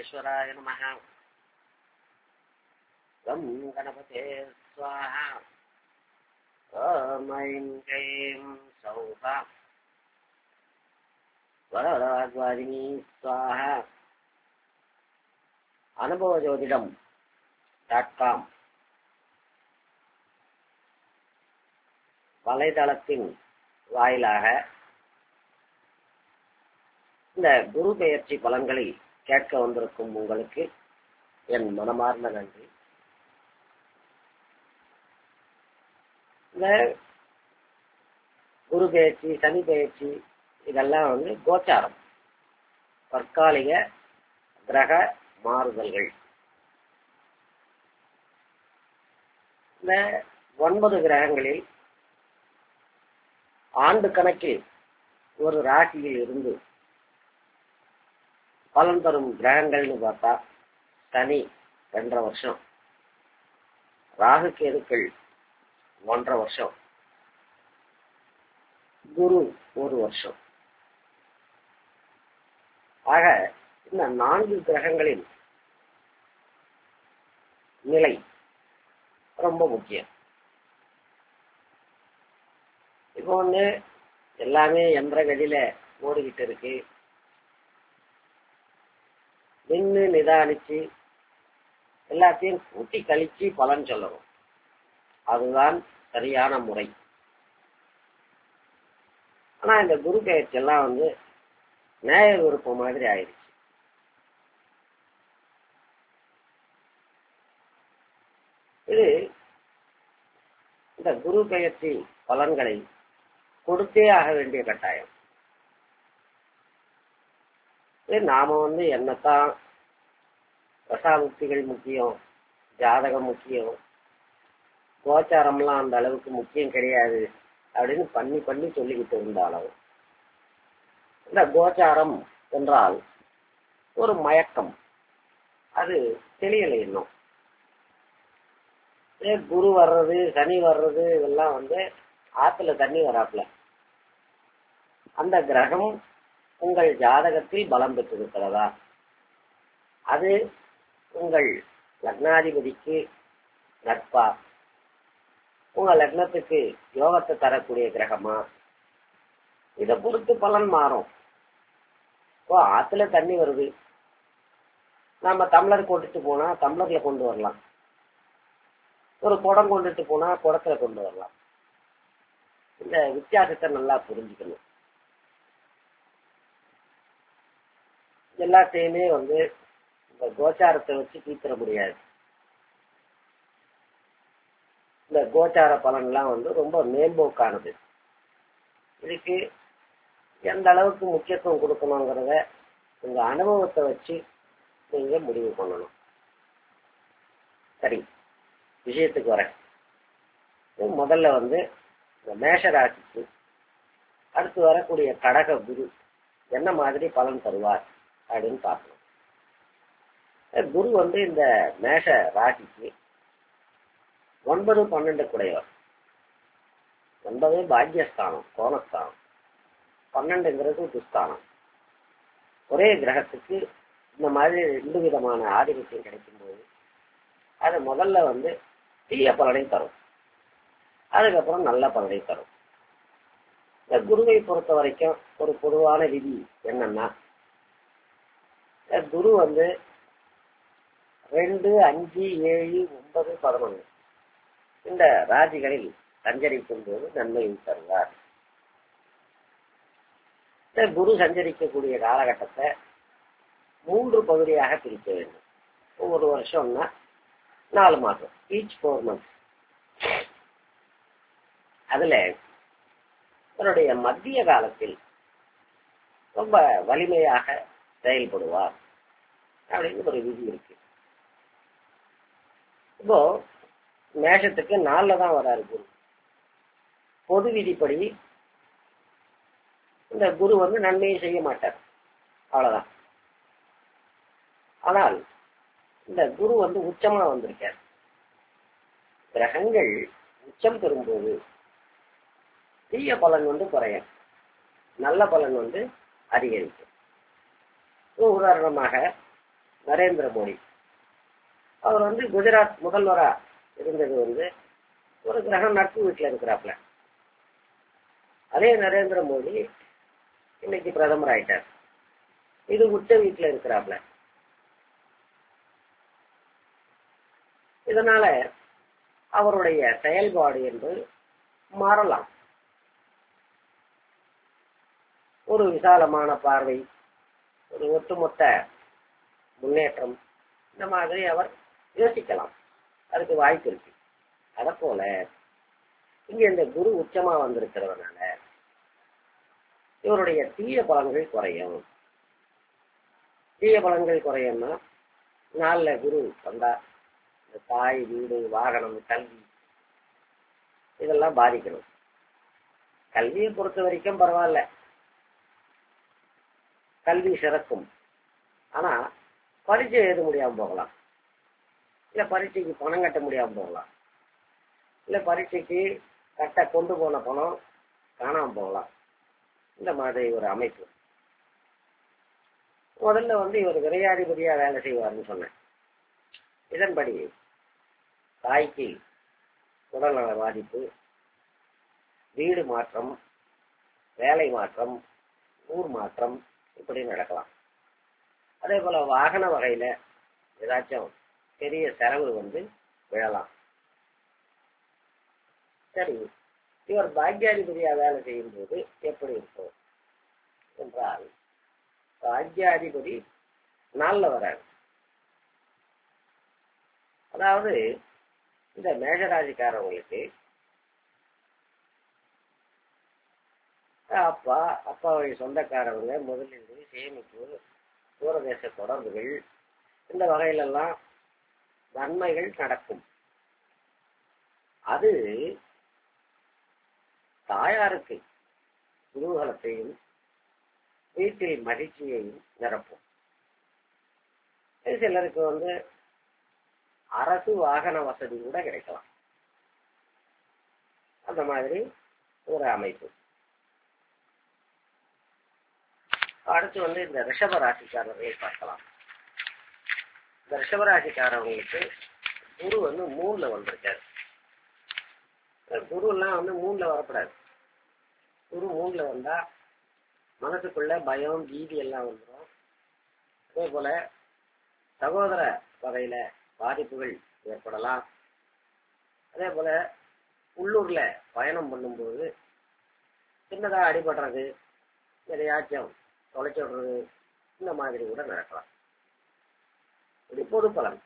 விக்னேஸ்வராய நமஹ. Come கணபதே swaha. Om I'm க்ளீம் சௌஹா. வரராஜ்வாதினி ஸ்வாஹா. அனுபவஜோதிடம்.com வலைதளத்தின் வாயிலாக இந்த குரு பெயர்ச்சி பலன்களை கேட்க வந்திருக்கும் உங்களுக்கு என் மனமார்ந்த நன்றி. இந்த குரு பெயர்ச்சி, சனி பெயர்ச்சி இதெல்லாம் கோச்சாரம், தற்காலிக கிரக மாறுதல்கள். இந்த 9 கிரகங்களில் ஆண்டு கணக்கில் ஒரு ராசியில் இருந்து பலன் தரும் கிரகங்கள்னு பார்த்தா சனி 2.5 வருஷம், ராகு கேதுக்கள் 1.5 வருஷம், குரு 1 வருஷம். ஆக இந்த 4 கிரகங்களின் நிலை ரொம்ப முக்கியம். இப்போ எல்லாமே என்ற கதியில ஓடிக்கிட்டு இருக்கு. நின்று நிதானிச்சு எல்லாத்தையும் கூட்டி கழிச்சு பலன் சொல்லணும். அதுதான் சரியான முறை. ஆனா இந்த குரு பெயர்ச்சி எல்லாம் நேய விருப்பம் மாதிரி ஆயிடுச்சு. இது இந்த குரு பெயர்ச்சி பலன்களை கொடுத்தே ஆக வேண்டிய கட்டாயம். நாம என்னத்தான் தசாபுக்திகள் முக்கியம், ஜாதகம் முக்கியம், கோச்சாரம்லாம் அந்த அளவுக்கு முக்கியம் கிடையாது அப்படின்னு பண்ணி பண்ணி சொல்லிக்கிட்டு இருந்தாலும், இந்த கோச்சாரம் என்றால் ஒரு மயக்கம், அது தெரியலை இன்னும். குரு வர்றது, சனி வர்றது இதெல்லாம் ஆத்துல தண்ணி வராப்புல. அந்த கிரகம் உங்கள் ஜாதகத்தில் பலம் பெற்றிருக்கிறதா, அது உங்கள் லக்னாதிபதிக்கு நட்பா, உங்க லக்னத்துக்கு யோகத்தை தரக்கூடிய கிரகமா, இதை பொறுத்து பலன் மாறும். இப்போ ஆத்துல தண்ணி வருது, நாம டம்ளர் கொண்டுட்டு போனா டம்ளர்ல கொண்டு வரலாம், ஒரு குடம் கொண்டுட்டு போனா குடத்துல கொண்டு வரலாம். இந்த வித்தியாசத்தை நல்லா புரிஞ்சுக்கணும். எல்லாத்தையுமே இந்த கோச்சாரத்தை வச்சு தீர்த்திட முடியாது. இந்த கோச்சார பலன்லாம் ரொம்ப மேம்போக்கானது. இதுக்கு எந்த அளவுக்கு முக்கியத்துவம் கொடுக்கணுங்கிறத உங்க அனுபவத்தை வச்சு நீங்க முடிவு பண்ணணும். சரி, விஷயத்துக்கு வரேன். முதல்ல இந்த மேஷ ராசிக்கு அடுத்து வரக்கூடிய கடக குரு என்ன மாதிரி பலன் தருவார் அப்படின்னு பார்க்கணும். குரு இந்த மேஷ ராசிக்கு 9, 12 குடையவர். 9 பாக்யஸ்தானம், கோணஸ்தானம், 12ங்கிறது துஸ்தானம். ஒரே கிரகத்துக்கு இந்த மாதிரி 2 விதமான ஆதிபத்தியம் கிடைக்கும் போது அது முதல்ல தீய பலனை தரும், அதுக்கப்புறம் நல்ல பலனை தரும். இந்த குருவை பொறுத்த வரைக்கும் ஒரு பொதுவான விதி என்னன்னா, குரு 2, 5, 7, 9, 11 இந்த ராசிகளில் சஞ்சரிக்கும் போது நன்மையை தருவார். இந்த குரு சஞ்சரிக்கக்கூடிய காலகட்டத்தை 3 பகுதியாக பிரிக்க வேண்டும். ஒரு வருஷம்னா 4 மாதம், ஈச் 4 months. அதுல அவருடைய மத்திய காலத்தில் ரொம்ப வலிமையாக செயல்படுவார் அப்படின்னு ஒரு விதி இருக்கு. இப்போ மேஷத்துக்கு 4ல தான் வராரு குரு. பொது விதிப்படி இந்த குரு நன்மையை செய்ய மாட்டார், அவ்வளவுதான். ஆனால் இந்த குரு உச்சமா வந்திருக்கார். கிரகங்கள் உச்சம் பெறும்போது தீய பலன் குறையும், நல்ல பலன் அதிகரிக்கும். உதாரணமாக நரேந்திர மோடி. அவர் குஜராத் முதல்வரா இருந்தது ஒரு கிரகம் நட்பு வீட்டுல இருக்கிறாப்ல. அதே நரேந்திர மோடி இன்னைக்கு பிரதமர் ஆயிட்டார். இது உச்ச வீட்டுல இருக்கிறாப்ல. இதனால அவருடைய செயல்பாடு என்று மாறலாம். ஒரு விசாலமான பார்வை, ஒரு ஒட்டுமொத்த முன்னேற்றம், இந்த மாதிரி அவர் யோசிக்கலாம். அதுக்கு வாய்ப்பு இருக்கு. அத போல இங்க இந்த குரு உச்சமா வந்திருக்கிறதுனால இவருடைய தீய பலன்கள் குறையும். தீய பலன்கள் குறையும்னா, நாள்ல குரு வந்தா இந்த தாய், வீடு, வாகனம், கல்வி இதெல்லாம் பாதிக்கணும். கல்வியை பொறுத்த வரைக்கும் பரவாயில்ல, கல்வி சிறக்கும். ஆனா பரீட்சை எழுத முடியாம போகலாம், இல்ல பரீட்சைக்கு பணம் கட்ட முடியாம போகலாம், இல்ல பரீட்சைக்கு கட்ட கொண்டு போன பணம் காணாம போகலாம். இந்த மாதிரி ஒரு அமைப்பு. முதல்ல இவர் விரையாதிபதியா வேலை செய்வார்னு சொன்னேன். இதன்படி தாய்க்கு உடல்நல பாதிப்பு, வீடு மாற்றம், வேலை மாற்றம், ஊர் மாற்றம் இப்படி நடக்கலாம். அதே போல வாகன வகையில ஏதாச்சும் பெரிய செலவு விழலாம். சரி, இவர் பாக்யாதிபதியா வேலை செய்யும் போது எப்படி இருக்கும் என்றால், பாக்யாதிபதி நாள்ல வராது. அதாவது இந்த மேஷராசிக்காரவங்களுக்கு அப்பாவை சொந்தக்காரவங்க, முதலீடு, சேமிப்பு, தூரதேச தொடர்புகள், இந்த வகையிலெல்லாம் நன்மைகள் நடக்கும். அது தாயாருக்கு குதூகலத்தையும் வீட்டில் மகிழ்ச்சியையும் நிரப்பும். சிலருக்கு அரசு வாகன வசதி கூட கிடைக்கலாம். அந்த மாதிரி ஒரு அமைப்பு. அடுத்து இந்த ரிஷப ராசிக்காரர்களை பார்க்கலாம். இந்த ரிஷப ராசிக்காரவங்களுக்கு குரு 3ல வந்திருக்காரு. குரு எல்லாம் 3ல வரக்கூடாது. குரு 3ல வந்தா மனசுக்குள்ள பயம், பீதி எல்லாம் வந்துடும். அதே போல சகோதர வகையில பாதிப்புகள் ஏற்படலாம். அதே போல உள்ளூர்ல பயணம் பண்ணும்போது சின்னதா அடிபடுறது, எதையாச்சும் தொலைச்சு விடுறது, இந்த மாதிரி கூட நடக்கலாம். இது பொது பலன்.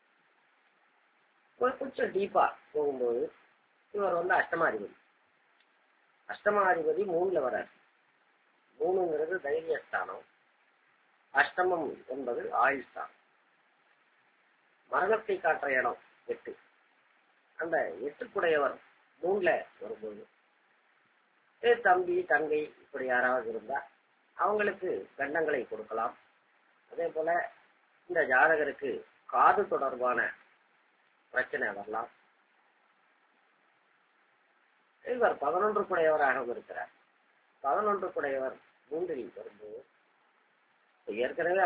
கொஞ்சம் டீப்பா போகும்போது இவர் அஷ்டமாதிபதி. அஷ்டமாதிபதி 3ல வராது. 3ங்கிறது தைரியஸ்தானம், அஷ்டமம் என்பது ஆயுள்ஸ்தானம். மரணத்தை காட்டுற இடம் 8. அந்த 8க்குடையவர் 3ல வரும்போது தம்பி, தங்கை இப்படி யாராவது இருந்தா அவங்களுக்கு கண்டங்களை கொடுக்கலாம். அதே போல இந்த ஜாதகருக்கு காது தொடர்பான பிரச்சனை வரலாம். இவர் 11க்குடையவராகவும் இருக்கிறார். 11க்குடையவர் 3ல் வரும்போது ஏற்கனவே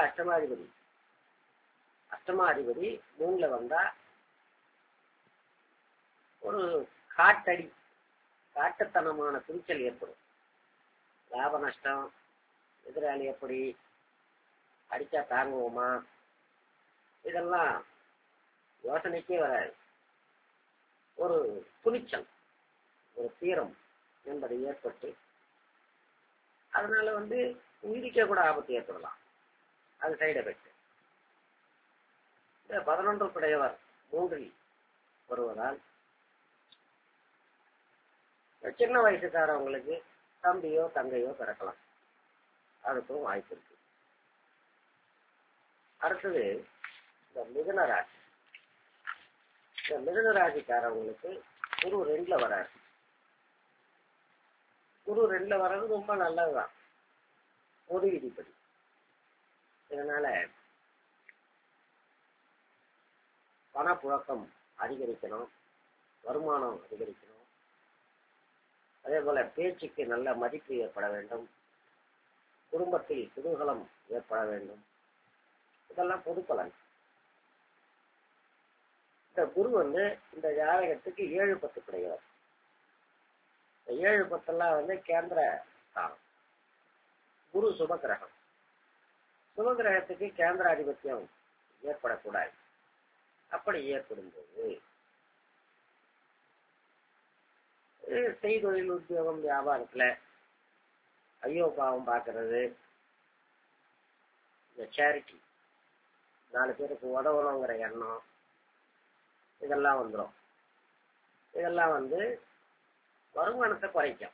அஷ்டமாதிபதி 3ல வந்தா ஒரு காட்டுத்தனமான துணிச்சல் ஏற்படும். லாப நஷ்டம், எதிராளி எப்படி அடிச்சா தாங்குவோமா, இதெல்லாம் யோசனைக்கே வராது. ஒரு துணிச்சல், ஒரு தீரம் என்பது ஏற்பட்டு அதனால உயிரிக்க கூட ஆபத்து ஏற்படலாம். அது சைடு எஃபெக்ட். 11க்குடையவர் 3ல் வருவதால் சின்ன வயசுக்காரவங்களுக்கு தம்பியோ தங்கையோ பிறக்கலாம். அதுக்கும் வாய்ப்பு இருக்கு. அடுத்தது இந்த மிதுன ராசி. இந்த மிதுன ராசிக்காரவங்களுக்கு குரு 2ல வராது. குரு 2ல வர்றது ரொம்ப நல்லதுதான், பொது விதிப்படி. இதனால பணப்புழக்கம் அதிகரிக்கணும், வருமானம் அதிகரிக்கணும். அதே போல பேச்சுக்கு நல்ல மதிப்பு ஏற்பட வேண்டும், குடும்பத்தில் குதூகலம் ஏற்பட வேண்டும். இதெல்லாம் பொது பலன். இந்த குரு வந்து இந்த ஜாதகத்துக்கு 7-10 கிடையாது. 7-10 கேந்திர ஸ்தானம். குரு சுபகிரகம். சுபகிரகத்துக்கு கேந்திராதிபத்தியம் ஏற்படக்கூடாது. அப்படி ஏற்படும் போது செய்தொழில் உத்தியோகம் வியாபாரத்துல ஐயோ பாவம் பார்க்கறது, இந்த சேரிட்டி, 4 பேருக்கு உதவணுங்கிற எண்ணம், இதெல்லாம் வந்துடும். இதெல்லாம் வருமானத்தை குறைக்கும்.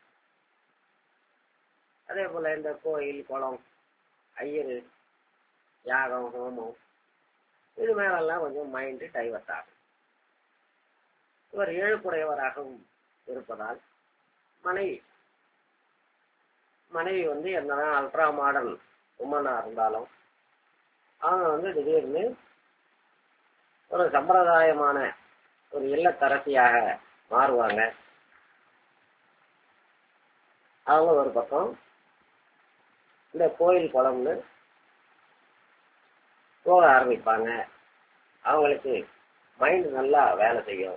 அதே போல இந்த கோயில் குளம் ஐயரு யாகம் ஹோமம் இது மேலெல்லாம் கொஞ்சம் மைண்டு டைவர்ட் ஆகும். இவர் 7 இருப்பதால் மனைவி என்னதான் அல்ட்ரா மாடர்ன் உமனா இருந்தாலும் அவங்க திடீர்னு ஒரு சம்பிரதாயமான ஒரு இல்லத்தரசியாக மாறுவாங்க. அவங்க ஒரு பக்கம் இந்த கோயில் குளம்னு போக ஆரம்பிப்பாங்க. அவங்களுக்கு மைண்ட் நல்லா வேலை செய்யும்.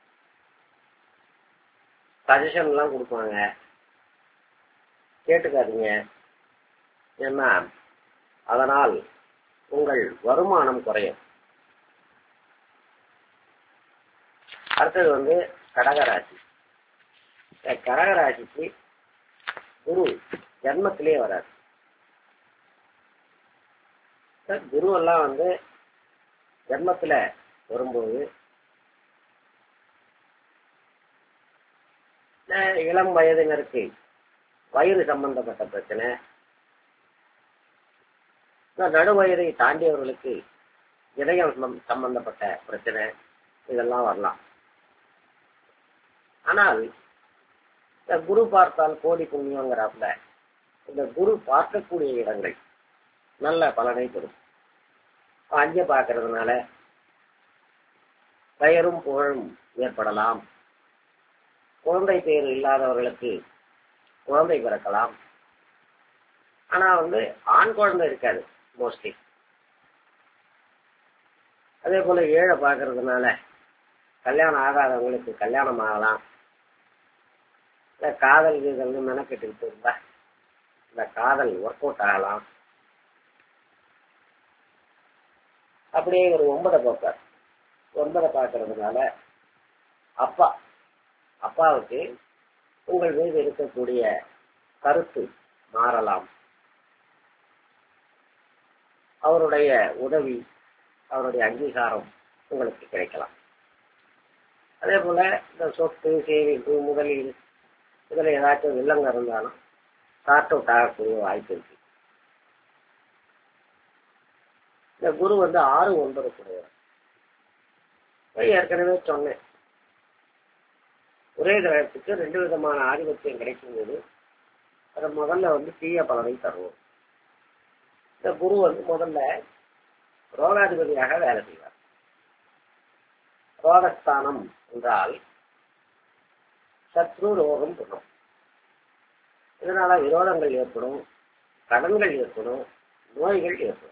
சஜஷன் எல்லாம் கொடுப்பாங்க, கேட்டுக்காதீங்க. ஏன்னா அதனால் உங்கள் வருமானம் குறையும். அடுத்தது கடகராசி. கடகராசிக்கு குரு ஜன்மத்திலே வராது. குரு எல்லாம் ஜன்மத்துல வரும்போது இளம் வயதினருக்கு வயிறு சம்பந்தப்பட்ட பிரச்சனை, நடுவயதை தாண்டியவர்களுக்கு இதயம் சம்பந்தப்பட்ட பிரச்சனை, இதெல்லாம் வரலாம். ஆனால் இந்த குரு பார்த்தால் கோடி புண்ணியங்கிறாப்புல இந்த குரு பார்க்கக்கூடிய இடங்கள் நல்ல பலனை தரும். அஞ்ச பார்க்கறதுனால பெயரும் புகழும் ஏற்படலாம். குழந்தை பேர் இல்லாதவர்களுக்கு குழந்தை பிறக்கலாம். ஆனா ஆண் குழந்தை இருக்காது மோஸ்ட்லி. அதே போல 7 பார்க்கறதுனால கல்யாணம் ஆகாதவங்களுக்கு கல்யாணம் ஆகலாம். இந்த காதல் மெனக்கெட்டு இருந்தா இந்த காதல் ஒர்க் அவுட் ஆகலாம். அப்படியே ஒரு 9 பார்ப்பார். 9 பார்க்கறதுனால அப்பாவுக்கு உங்கள் மீது இருக்கக்கூடிய கருத்து மாறலாம். அவருடைய உதவி, அவருடைய அங்கீகாரம் உங்களுக்கு கிடைக்கலாம். அதே போல இந்த சொத்து சேமிப்பு முதலீடு இதுல ஏதாச்சும் இல்லங்க இருந்தாலும் ஸ்டார்ட் அவுட் ஆகக்கூடிய வாய்ப்பு இருக்கு. இந்த குரு 6-9 கூடியவர். ஏற்கனவே சொன்னேன், ஒரே கிரகத்துக்கு 2 விதமான ஆதிபத்தியம் கிடைக்கும் போது அதை முதல்ல தீய பலனை தருவோம். இந்த குரு முதல்ல ரோகாதிபதியாக வேலை செய்வார். ரோகஸ்தானம் என்றால் சத்ரு ரோகம் குணம். இதனால விரோதங்கள் ஏற்படும், கடன்கள் ஏற்படும், நோய்கள் ஏற்படும்.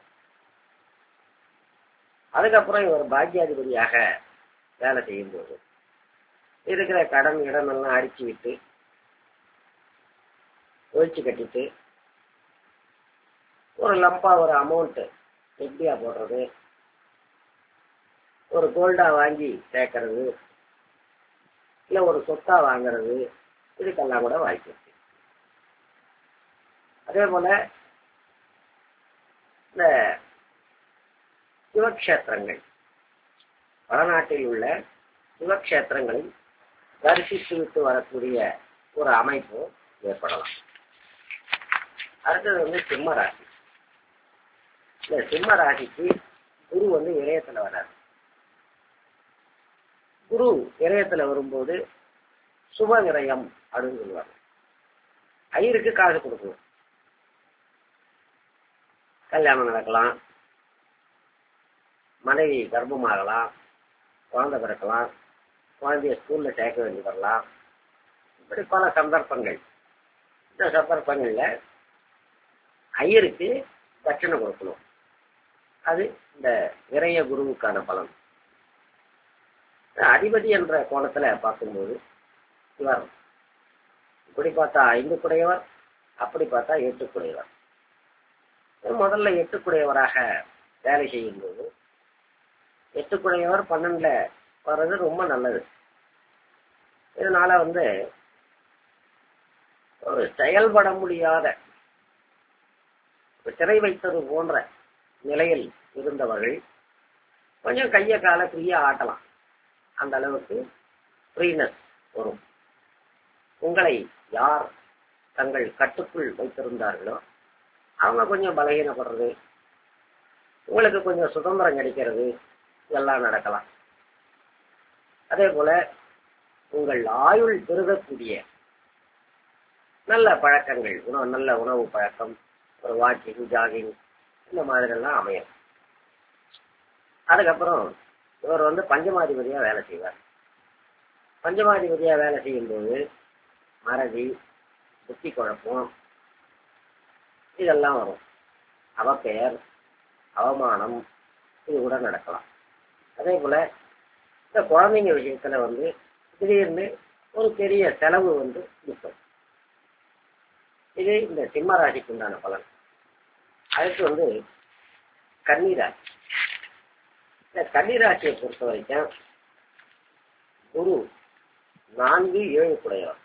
அதுக்கப்புறம் இவர் பாக்கியாதிபதியாக வேலை செய்யும் போது இருக்கிற கடன் இடமெல்லாம் அடிச்சு விட்டு ஒழிச்சு கட்டிட்டு ஒரு லம்பா ஒரு அமௌண்ட் எப்படியா போடுறது, ஒரு கோல்டா வாங்கி சேர்க்கறது, இல்ல ஒரு சொத்தா வாங்கறது, இதுக்கெல்லாம் கூட வாய்ப்பு இருக்கு. அதே போல இந்த சிவக்ஷேத்திரங்கள், வடநாட்டில் உள்ள சிவக்ஷேத்திரங்களை தரிசித்து விட்டு வரக்கூடிய ஒரு அமைப்பு ஏற்படலாம். அடுத்தது சிம்ம ராசி. இந்த சிம்ம ராசிக்கு குரு இளையத்துல வராது. குரு இளையத்துல வரும்போது சுப விரயம் அப்படின்னு சொல்லுவாங்க. ஐயருக்கு காசு கொடுக்கணும். கல்யாணம் நடக்கலாம், மனைவி கர்ப்பமாகலாம், குழந்தை பிறக்கலாம், குழந்தைய ஸ்கூல்ல சேர்க்க வேண்டி வரலாம். இப்படி பல சந்தர்ப்பங்கள். இந்த சந்தர்ப்பங்கள்ல ஐயருக்கு தட்சணை கொடுக்கணும். அது இந்த விரய குருவுக்கான பலன். அதிபதி என்ற கோணத்துல பார்க்கும்போது இவர் இப்படி பார்த்தா 5 குடையவர், அப்படி பார்த்தா 8 குடையவர். முதல்ல 8 குடையவராக வேலை செய்யும் போது 8 குடையவர் 12ல வர்றது ரொம்ப நல்லது. இதனால ஒரு செயல்பட முடியாத சிறை வைத்தது போன்ற நிலையில் இருந்தவர்கள் கொஞ்சம் கைய கால ஃப்ரீயா ஆட்டலாம். அந்த அளவுக்கு ஃப்ரீனஸ் வரும். உங்களை யார் தங்கள் கட்டுக்குள் வைத்திருந்தார்களோ அவங்க கொஞ்சம் பலகீனப்படுறது, உங்களுக்கு கொஞ்சம் சுதந்திரம் கிடைக்கிறது, இதெல்லாம் நடக்கலாம். அதே போல உங்கள் ஆயுள் பெருகக்கூடிய நல்ல பழக்கங்கள், நல்ல உணவு பழக்கம், ஒரு வாக்கிங், ஜாகிங், இந்த மாதிரி எல்லாம் அமையும். அதுக்கப்புறம் இவர் பஞ்சமாதிபதியா வேலை செய்வார். பஞ்சமாதிபதியா வேலை செய்யும் போது மறதி, புத்தி குழப்பம் இதெல்லாம் வரும். அவப்பெயர், அவமானம் இது கூட நடக்கலாம். அதே போல இந்த குழந்தைங்க விஷயத்துல திடீர்னு ஒரு பெரிய செலவு நிற்கும். இது இந்த சிம்ம ராசிக்கு உண்டான பலன். அதுக்கு கன்னிராசி. இந்த கன்னிராசியை பொறுத்த வரைக்கும் குரு 4, 7 குடையவர்.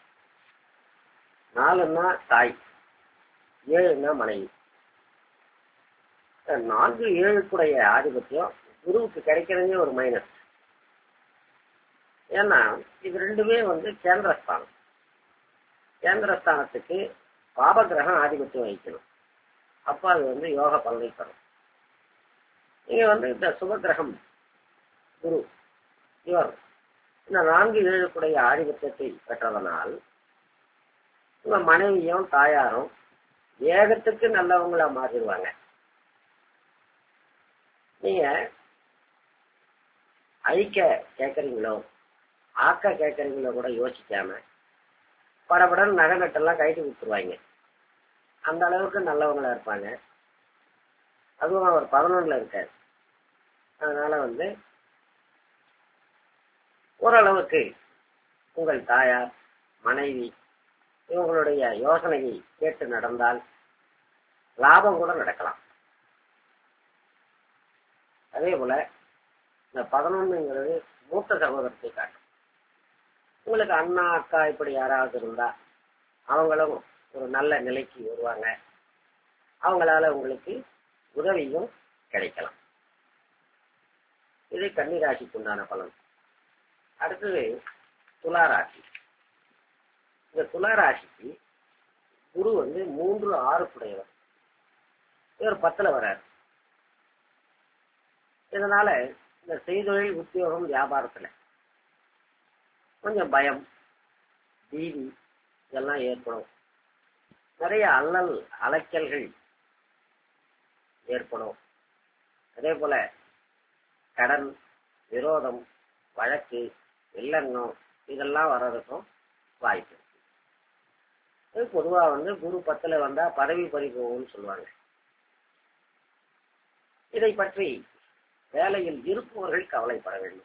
4ன்னா தாய், 7ன்னா மனைவி. 4, 7 குடைய ஆதிபத்தியம் குருவுக்கு கிடைக்கிறதே ஒரு மைனஸ். ஏன்னா இது ரெண்டுமே கேந்திரஸ்தானம். கேந்திரஸ்தானத்துக்கு பாபகிரகம் ஆதிபத்தியம் வகிக்கணும். அப்ப அது யோக பலனை தரும். நீங்க இந்த சுபகிரகம் குரு இவர் இந்த 4, 7 குடைய ஆதிபத்தியத்தை பெற்றதனால் உங்க மனைவியும் தாயாரும் வேகத்துக்கு நல்லவங்களா மாறிடுவாங்க. நீங்க ஐக்க கேட்கறீங்களோ ஆக்க கேட்கறீங்களோ கூட யோசிக்காம படபடன் நகை நட்டெல்லாம் கைட்டு கொடுத்துருவாங்க. அந்த அளவுக்கு நல்லவங்களா இருப்பாங்க. அதுவும் அவர் 11ல இருக்காரு. அதனால ஓரளவுக்கு உங்கள் தாயார், மனைவி இவங்களுடைய யோசனையை கேட்டு நடந்தால் லாபம் கூட நடக்கலாம். அதே போல இந்த 11ங்கிறது மூத்த சகோதரத்தை காட்டும். உங்களுக்கு அண்ணா, அக்கா இப்படி யாராவது இருந்தா அவங்களும் ஒரு நல்ல நிலைக்கு வருவாங்க. அவங்களால உங்களுக்கு உதவியும் கிடைக்கலாம். இது கன்னிராசிக்கு உண்டான பலன். அடுத்தது துளாராசி. இந்த துளாராசிக்கு குரு 3, 6 குடையவர். இவர் 10ல வர்றாரு. இதனால இந்த செய்தொழில், உத்தியோகம், வியாபாரத்துல கொஞ்சம் பயம், பீதி இதெல்லாம் ஏற்படும். நிறைய அல்லல் அலைச்சல்கள் ஏற்படும். அதே போல கடன், விரோதம், வழக்கு, இல்லங்கம் இதெல்லாம் வர்றதுக்கும் வாய்ப்பு. பொதுவா குரு 10ல வந்தா பதவி பறிபோகும்னு சொல்லுவாங்க. இதை பற்றி வேலையில் இருப்பவர்கள் கவலைப்பட வேண்டும்.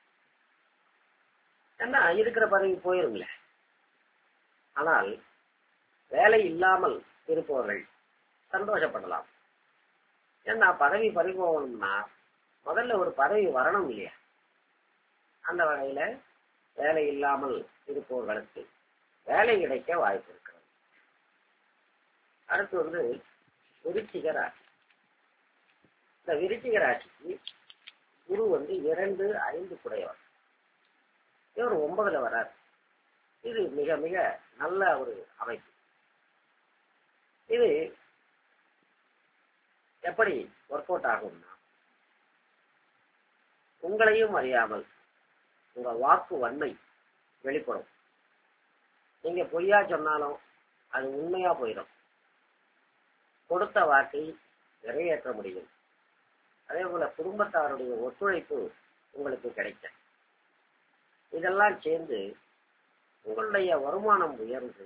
ஏன்னா இருக்கிற பதவி போயிருங்களே. ஆனால் வேலை இல்லாமல் இருப்பவர்கள் சந்தோஷப்படலாம். ஏன்னா பதவி பறிபோகணும்னா முதல்ல ஒரு பதவி வரணும் இல்லையா? அந்த வகையில வேலை இல்லாமல் இருப்பவர்களுக்கு வேலை கிடைக்க வாய்ப்பு இருக்கிறது. அடுத்து விருச்சிக ராசி. இந்த விருச்சிக ராசிக்கு குரு 2, 5 குடையவர். இவர் 9ல வர்றார். இது மிக மிக நல்ல ஒரு அமைப்பு. இது எப்படி ஒர்க் அவுட் ஆகும்னா, உங்களையும் அறியாமல் உங்க வாக்கு வன்மை வெளிப்படும். நீங்க பொய்யா சொன்னாலும் அது உண்மையா போயிடும். கொடுத்த வாக்கை நிறைவேற்ற முடியும். அதே போல குடும்பத்தாருடைய ஒத்துழைப்பு உங்களுக்கு கிடைக்கும். இதெல்லாம் சேர்ந்து உங்களுடைய வருமானம் உயர்ந்து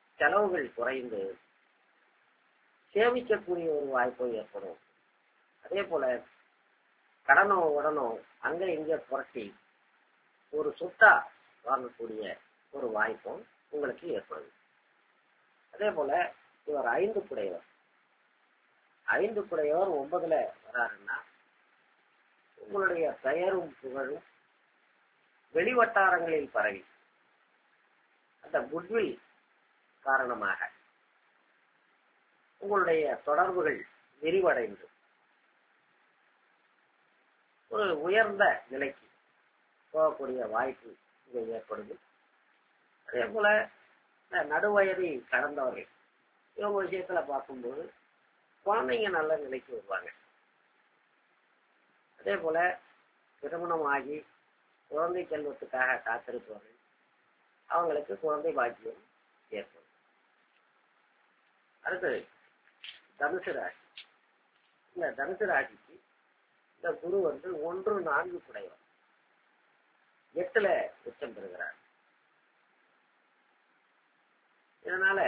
செலவுகள் குறைந்து சேமிக்கக்கூடிய ஒரு வாய்ப்பு ஏற்படும். அதே அதே போல கடனோ உடனோ அங்க இங்க புரட்டி ஒரு சொத்தா வாங்கக்கூடிய ஒரு வாய்ப்பும் உங்களுக்கு ஏற்படுது. அதே போல இவர் 5 குடையவர். 5 குடையவர் 9ல வராருன்னா உங்களுடைய பெயரும் புகழும் வெளிவட்டாரங்களில் பரவி அந்த குட்வில் காரணமாக உங்களுடைய தொடர்புகள் விரிவடைந்து ஒரு உயர்ந்த நிலைக்கு போகக்கூடிய வாய்ப்பு இங்கே ஏற்படுது. அதே போல இந்த நடுவயதை கடந்தவர்கள் இவங்க விஷயத்துல பார்க்கும்போது குழந்தைங்க நல்ல நிலைக்கு வருவாங்க. அதே போல திருமணம் ஆகி குழந்தை செல்வத்துக்காக காத்திருப்பவர்கள் அவங்களுக்கு குழந்தை பாக்கியம் ஏற்படும். அடுத்தது தனுசு ராசி. இந்த தனுசு ராசிக்கு இந்த குரு 1-4 குடையவர் 8ல உச்சம் பெறுகிறார். இதனால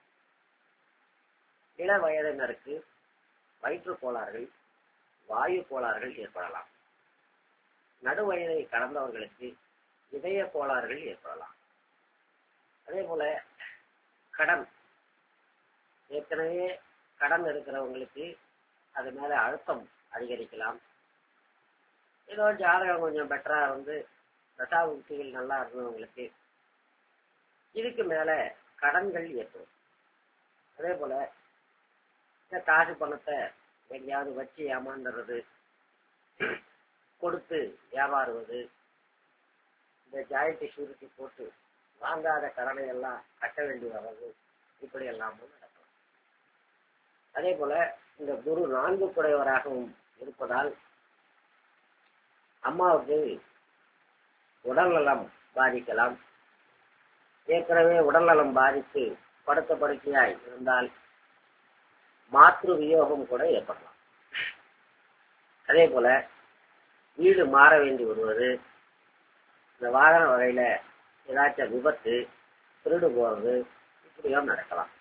இள வயதினருக்கு வயிற்று கோளாறுகள், வாயு கோளாறுகள் ஏற்படலாம். நடுவயதை கடந்தவர்களுக்கு இதய கோளாறுகள் ஏற்படலாம். அதே போல கடன், ஏற்கனவே கடன் இருக்கிறவங்களுக்கு அது மேல அழுத்தம் அதிகரிக்கலாம். ஏதோ ஜாதகம் கொஞ்சம் பெட்டரா இருந்து தசாபுக்திகள் நல்லா இருந்தவங்களுக்கு இதுக்கு மேல கடன்கள் ஏற்படும். அதே போல இந்த காசு பணத்தை எங்கேயாவது வச்சு ஏமாந்துடுறது, கொடுத்து ஏமாறுவது, இந்த ஜாயிண்டி சூரிட்டி போட்டு வாங்காத கடனை எல்லாம் கட்ட வேண்டி வர்றது, இப்படி எல்லாமும் நடக்கும். அதே போல இந்த குரு 4 குடையவராகவும் இருப்பதால் அம்மாவுக்கு உடல் நலம் பாதிக்கலாம். ஏற்கனவே உடல் நலம் பாதித்து படுத்த படுக்கையாய் இருந்தால் மாற்று வியோகம் கூட ஏற்படலாம். அதே போல வீடு மாற வேண்டி வருவது, இந்த வாகன வகையில ஏதாச்சும் விபத்து, திருடு போறது, இப்படியும் நடக்கலாம்.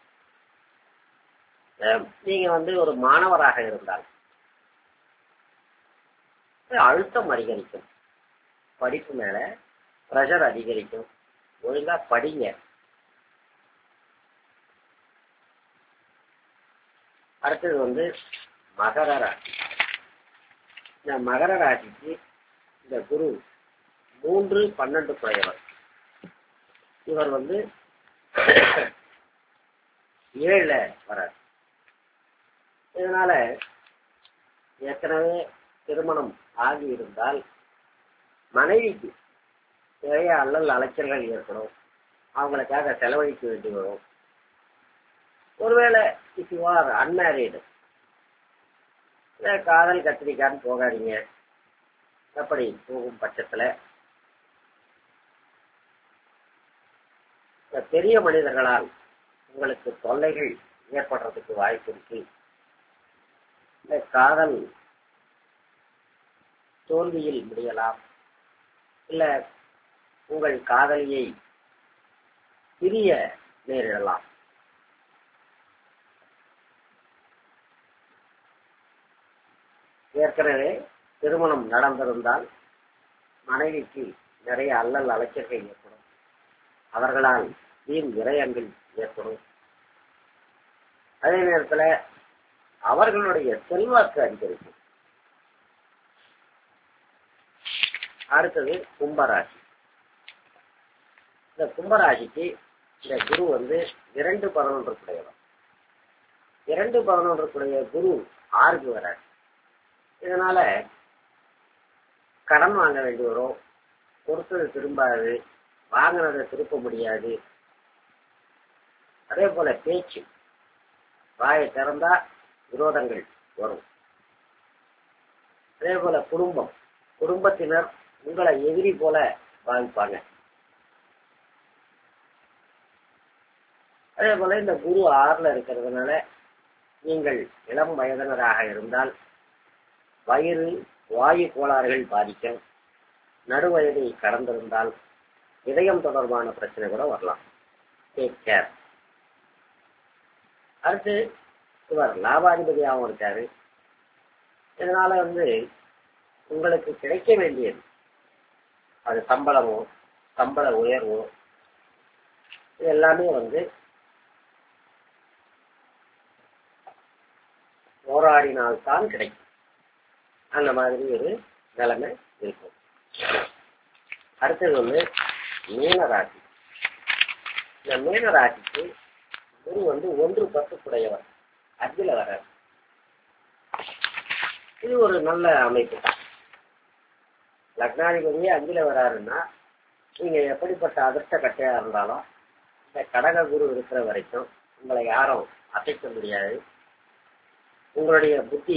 நீங்க ஒரு மாணவராக இருந்தால் அழுத்தம் அதிகரிக்கும், படிப்பு மேல பிரஷர் அதிகரிக்கும். ஒழுங்கா படிங்க. அடுத்தது மகர ராசி. இந்த மகர ராசிக்கு இந்த குரு 3-12 குடையவர். இவர் 7ல வரார். இதனால ஏற்கனவே திருமணம் ஆகி இருந்தால் மனைவிக்கு நிறைய அல்லல் அலைச்சல்கள் ஏற்படும். அவங்களுக்காக செலவழிக்க வேண்டி வரும். ஒருவேளை இஃப் யூ ஆர் அன்மேரிடு, காதல் கத்திரிக்கான்னு போகாதீங்க. அப்படி போகும் பட்சத்துல பெரிய மனிதர்களால் உங்களுக்கு தொல்லைகள் ஏற்படுறதுக்கு வாய்ப்பு இருக்கு. இந்த காதல் தோல்வியில் முடியலாம். இல்ல உங்கள் காதலியை பிரிய நேரிடலாம். ஏற்கனவே திருமணம் நடந்திருந்தால் மனைவிக்கு நிறைய அல்லல் அலைச்சல்கள் ஏற்படும். அவர்களால் வீண் விரயங்கள் ஏற்படும். அதே நேரத்தில் அவர்களுடைய செல்வாக்கு அதிகரிக்கும். அடுத்தது கும்பராசி. இந்த கும்பராசிக்கு இந்த குரு 2-11 குடையவர். 2-11 குடைய குரு 6க்கு வரார். இதனால கடன் வாங்க வேண்டி வரும். கொடுத்தது திரும்பாது, வாங்கினதை திருப்ப முடியாது. அதே போல பேச்சு, வாயை திறந்தா விரோதங்கள் வரும். அதே போல குடும்பத்தினர் உங்களை எதிரி போல பாவிப்பாங்க. அதே போல இந்த குரு 6ல இருக்கிறதுனால நீங்கள் இளம் வயதினராக இருந்தால் வயிறு வாயு கோளாறுகள் பாதிக்கும். நடுவயதை கடந்திருந்தால் இதயம் தொடர்பான பிரச்சனை கூட வரலாம். Take care. அடுத்து இவர் லாபாதிபதியாகவும் இருக்காரு. இதனால உங்களுக்கு கிடைக்க வேண்டியது அது சம்பளமோ சம்பள உயர்வோ இது எல்லாமே போராடினால்தான் கிடைக்கும். அந்த மாதிரி ஒரு நிலைமை இருக்கும். அடுத்தது மீனராசி. இந்த மீனராசிக்கு குரு 1-10 அஞ்சுல வர்றாரு. இது ஒரு நல்ல அமைப்பு தான். லக்னாதிபதியே அஞ்சுல வராருன்னா நீங்க எப்படிப்பட்ட அதிர்ஷ்ட கட்டையா இருந்தாலும் இந்த கடக குரு இருக்கிற வரைக்கும் உங்களை யாரும் அசைக்க முடியாது. உங்களுடைய புத்தி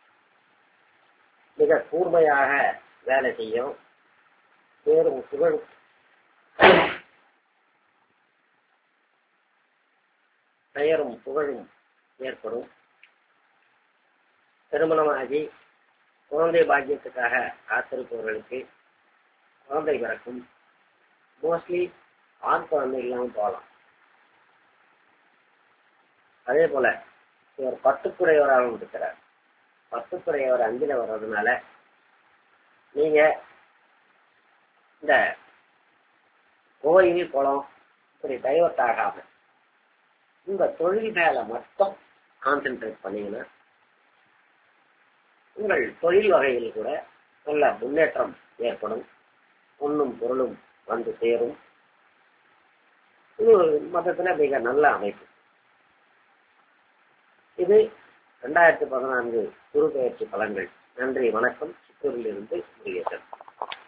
மிக கூர்மையாக வேலை செய்யும். பேரும் புகழும் பெயரும் புகழும் ஏற்படும். திருமணமாகி குழந்தை பாக்கியத்துக்காக காத்திருப்பவர்களுக்கு குழந்தை பிறக்கும். மோஸ்ட்லி ஆண் குழந்தை இல்லாமல் போகலாம். அதே போல இவர் 10 இருக்கிறார். 10 அஞ்சுல வர்றதுனால நீங்க இந்த கோயில் குளம் இப்படி டைவர்ட் ஆகாம இந்த தொழில் மேல மட்டும் கான்சென்ட்ரேட் பண்ணீங்கன்னா உங்கள் தொழில் வகையில் கூட நல்ல முன்னேற்றம் ஏற்படும். பொன்னும் பொருளும் வந்து சேரும். இது ஒரு மொத்தத்துல மிக நல்ல அமைப்பு. இது 2014 குரு பெயர்ச்சி பலன்கள். நன்றி, வணக்கம். சித்தூரிலிருந்து முருகேசன்.